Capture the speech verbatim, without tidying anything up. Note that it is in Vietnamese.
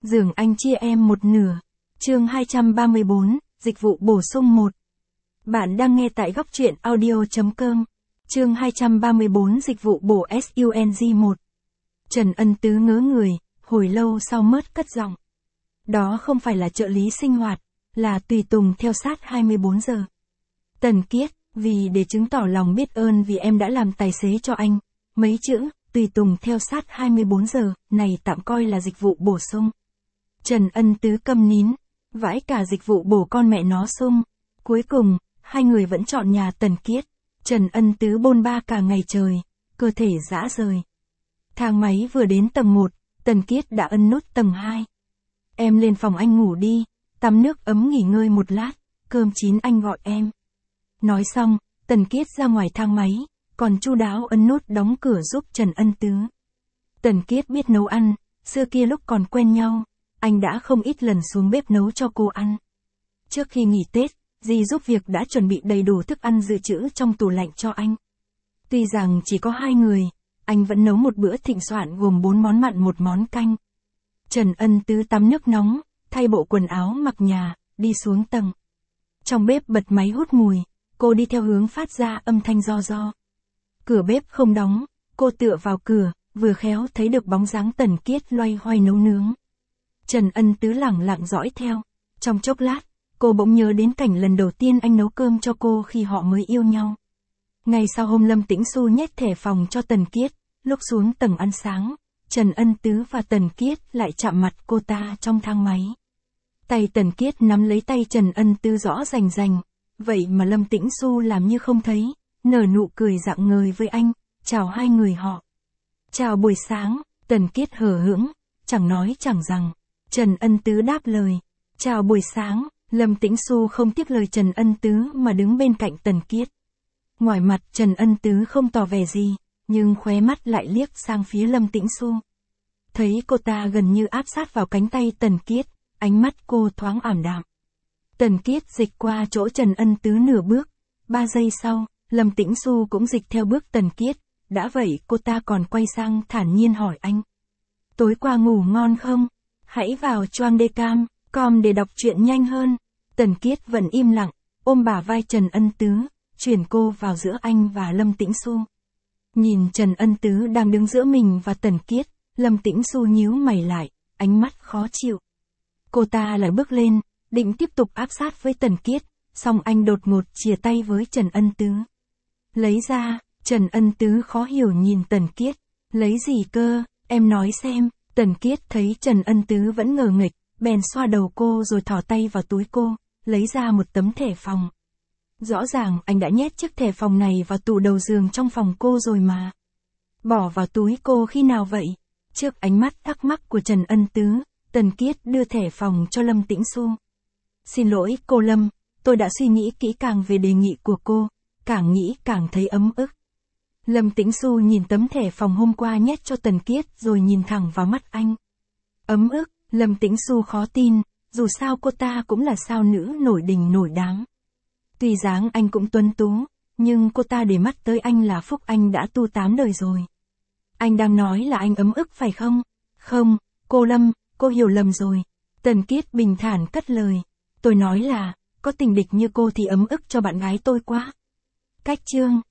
Giường anh chia em một nửa. Chương hai trăm ba mươi bốn, dịch vụ bổ sung một. Bạn đang nghe tại góc truyện audio chấm com. Chương hai trăm ba mươi bốn dịch vụ bổ sung một. Trần Ân Tứ ngớ người, hồi lâu sau mớt cất giọng. Đó không phải là trợ lý sinh hoạt, là tùy tùng theo sát hai mươi bốn giờ. Tần Kiết, vì để chứng tỏ lòng biết ơn vì em đã làm tài xế cho anh, mấy chữ, tùy tùng theo sát hai mươi bốn giờ, này tạm coi là dịch vụ bổ sung. Trần Ân Tứ câm nín, vãi cả dịch vụ bổ con mẹ nó sung. Cuối cùng, hai người vẫn chọn nhà Tần Kiết. Trần Ân Tứ bôn ba cả ngày trời, cơ thể rã rời. Thang máy vừa đến tầng một, Tần Kiết đã ấn nút tầng hai. Em lên phòng anh ngủ đi, tắm nước ấm nghỉ ngơi một lát, cơm chín anh gọi em. Nói xong, Tần Kiết ra ngoài thang máy, còn chu đáo ấn nút đóng cửa giúp Trần Ân Tứ. Tần Kiết biết nấu ăn, xưa kia lúc còn quen nhau, anh đã không ít lần xuống bếp nấu cho cô ăn. Trước khi nghỉ Tết, dì giúp việc đã chuẩn bị đầy đủ thức ăn dự trữ trong tủ lạnh cho anh. Tuy rằng chỉ có hai người, anh vẫn nấu một bữa thịnh soạn gồm bốn món mặn một món canh. Trần Ân Tứ tắm nước nóng, thay bộ quần áo mặc nhà, đi xuống tầng. Trong bếp bật máy hút mùi, cô đi theo hướng phát ra âm thanh ro ro. Cửa bếp không đóng, cô tựa vào cửa, vừa khéo thấy được bóng dáng Tần Kiết loay hoay nấu nướng. Trần Ân Tứ lẳng lặng dõi theo. Trong chốc lát, cô bỗng nhớ đến cảnh lần đầu tiên anh nấu cơm cho cô khi họ mới yêu nhau. Ngày sau hôm Lâm Tĩnh Xu nhét thẻ phòng cho Tần Kiết, lúc xuống tầng ăn sáng, Trần Ân Tứ và Tần Kiết lại chạm mặt cô ta trong thang máy. Tay Tần Kiết nắm lấy tay Trần Ân Tứ rõ rành rành, vậy mà Lâm Tĩnh Xu làm như không thấy, nở nụ cười rạng ngời với anh, chào hai người họ. Chào buổi sáng, Tần Kiết hờ hững, chẳng nói chẳng rằng. Trần Ân Tứ đáp lời. Chào buổi sáng, Lâm Tĩnh Xu không tiếc lời Trần Ân Tứ mà đứng bên cạnh Tần Kiết. Ngoài mặt Trần Ân Tứ không tỏ vẻ gì, nhưng khóe mắt lại liếc sang phía Lâm Tĩnh Xu. Thấy cô ta gần như áp sát vào cánh tay Tần Kiết, ánh mắt cô thoáng ảm đạm. Tần Kiết dịch qua chỗ Trần Ân Tứ nửa bước, ba giây sau, Lâm Tĩnh Xu cũng dịch theo bước Tần Kiết, đã vậy cô ta còn quay sang thản nhiên hỏi anh. Tối qua ngủ ngon không? Hãy vào choang đê cam chấm com để đọc truyện nhanh hơn. Tần Kiết vẫn im lặng, ôm bả vai Trần Ân Tứ, chuyển cô vào giữa anh và Lâm Tĩnh Xu. Nhìn Trần Ân Tứ đang đứng giữa mình và Tần Kiết, Lâm Tĩnh Xu nhíu mày lại, ánh mắt khó chịu. Cô ta lại bước lên, định tiếp tục áp sát với Tần Kiết, song anh đột ngột chìa tay với Trần Ân Tứ. Lấy ra, Trần Ân Tứ khó hiểu nhìn Tần Kiết. Lấy gì cơ, em nói xem. Tần Kiết thấy Trần Ân Tứ vẫn ngờ nghịch, bèn xoa đầu cô rồi thò tay vào túi cô, lấy ra một tấm thẻ phòng. Rõ ràng anh đã nhét chiếc thẻ phòng này vào tủ đầu giường trong phòng cô rồi mà. Bỏ vào túi cô khi nào vậy? Trước ánh mắt thắc mắc của Trần Ân Tứ, Tần Kiết đưa thẻ phòng cho Lâm Tĩnh Xu. Xin lỗi cô Lâm, tôi đã suy nghĩ kỹ càng về đề nghị của cô, càng nghĩ càng thấy ấm ức. Lâm Tĩnh Xu nhìn tấm thẻ phòng hôm qua nhét cho Tần Kiết rồi nhìn thẳng vào mắt anh. Ấm ức, Lâm Tĩnh Xu khó tin, dù sao cô ta cũng là sao nữ nổi đình nổi đám. Tuy dáng anh cũng tuấn tú, nhưng cô ta để mắt tới anh là phúc anh đã tu tám đời rồi. Anh đang nói là anh ấm ức phải không? Không, cô Lâm, cô hiểu lầm rồi. Tần Kiết bình thản cất lời. Tôi nói là, có tình địch như cô thì ấm ức cho bạn gái tôi quá. Cách chương.